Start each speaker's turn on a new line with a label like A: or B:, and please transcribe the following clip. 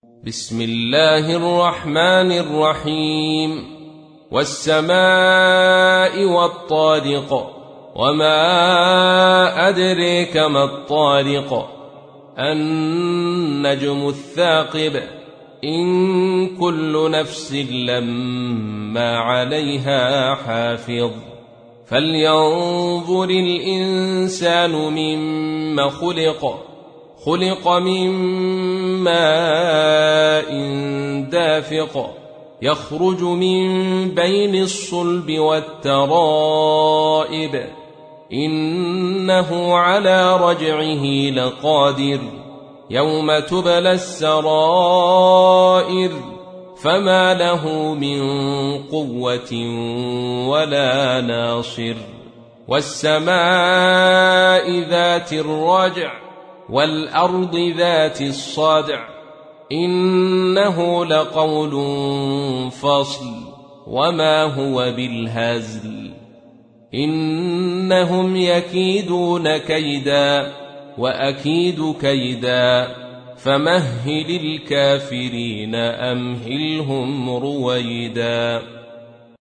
A: بسم الله الرحمن الرحيم. والسماء والطارق، وما أدريك ما الطارق، النجم الثاقب، إن كل نفس لما عليها حافظ. فلينظر الإنسان مما خلق، خلق من ماء دافق، يخرج من بين الصلب والترائب، إنه على رجعه لقادر. يوم تبلى السرائر، فما له من قوة ولا ناصر. والسماء ذات الرجع، والأرض ذات الصدع، إنه لقول فصل، وما هو بالهزل. إنهم يكيدون كيدا، وأكيد كيدا، فمهل الكافرين أمهلهم رويدا.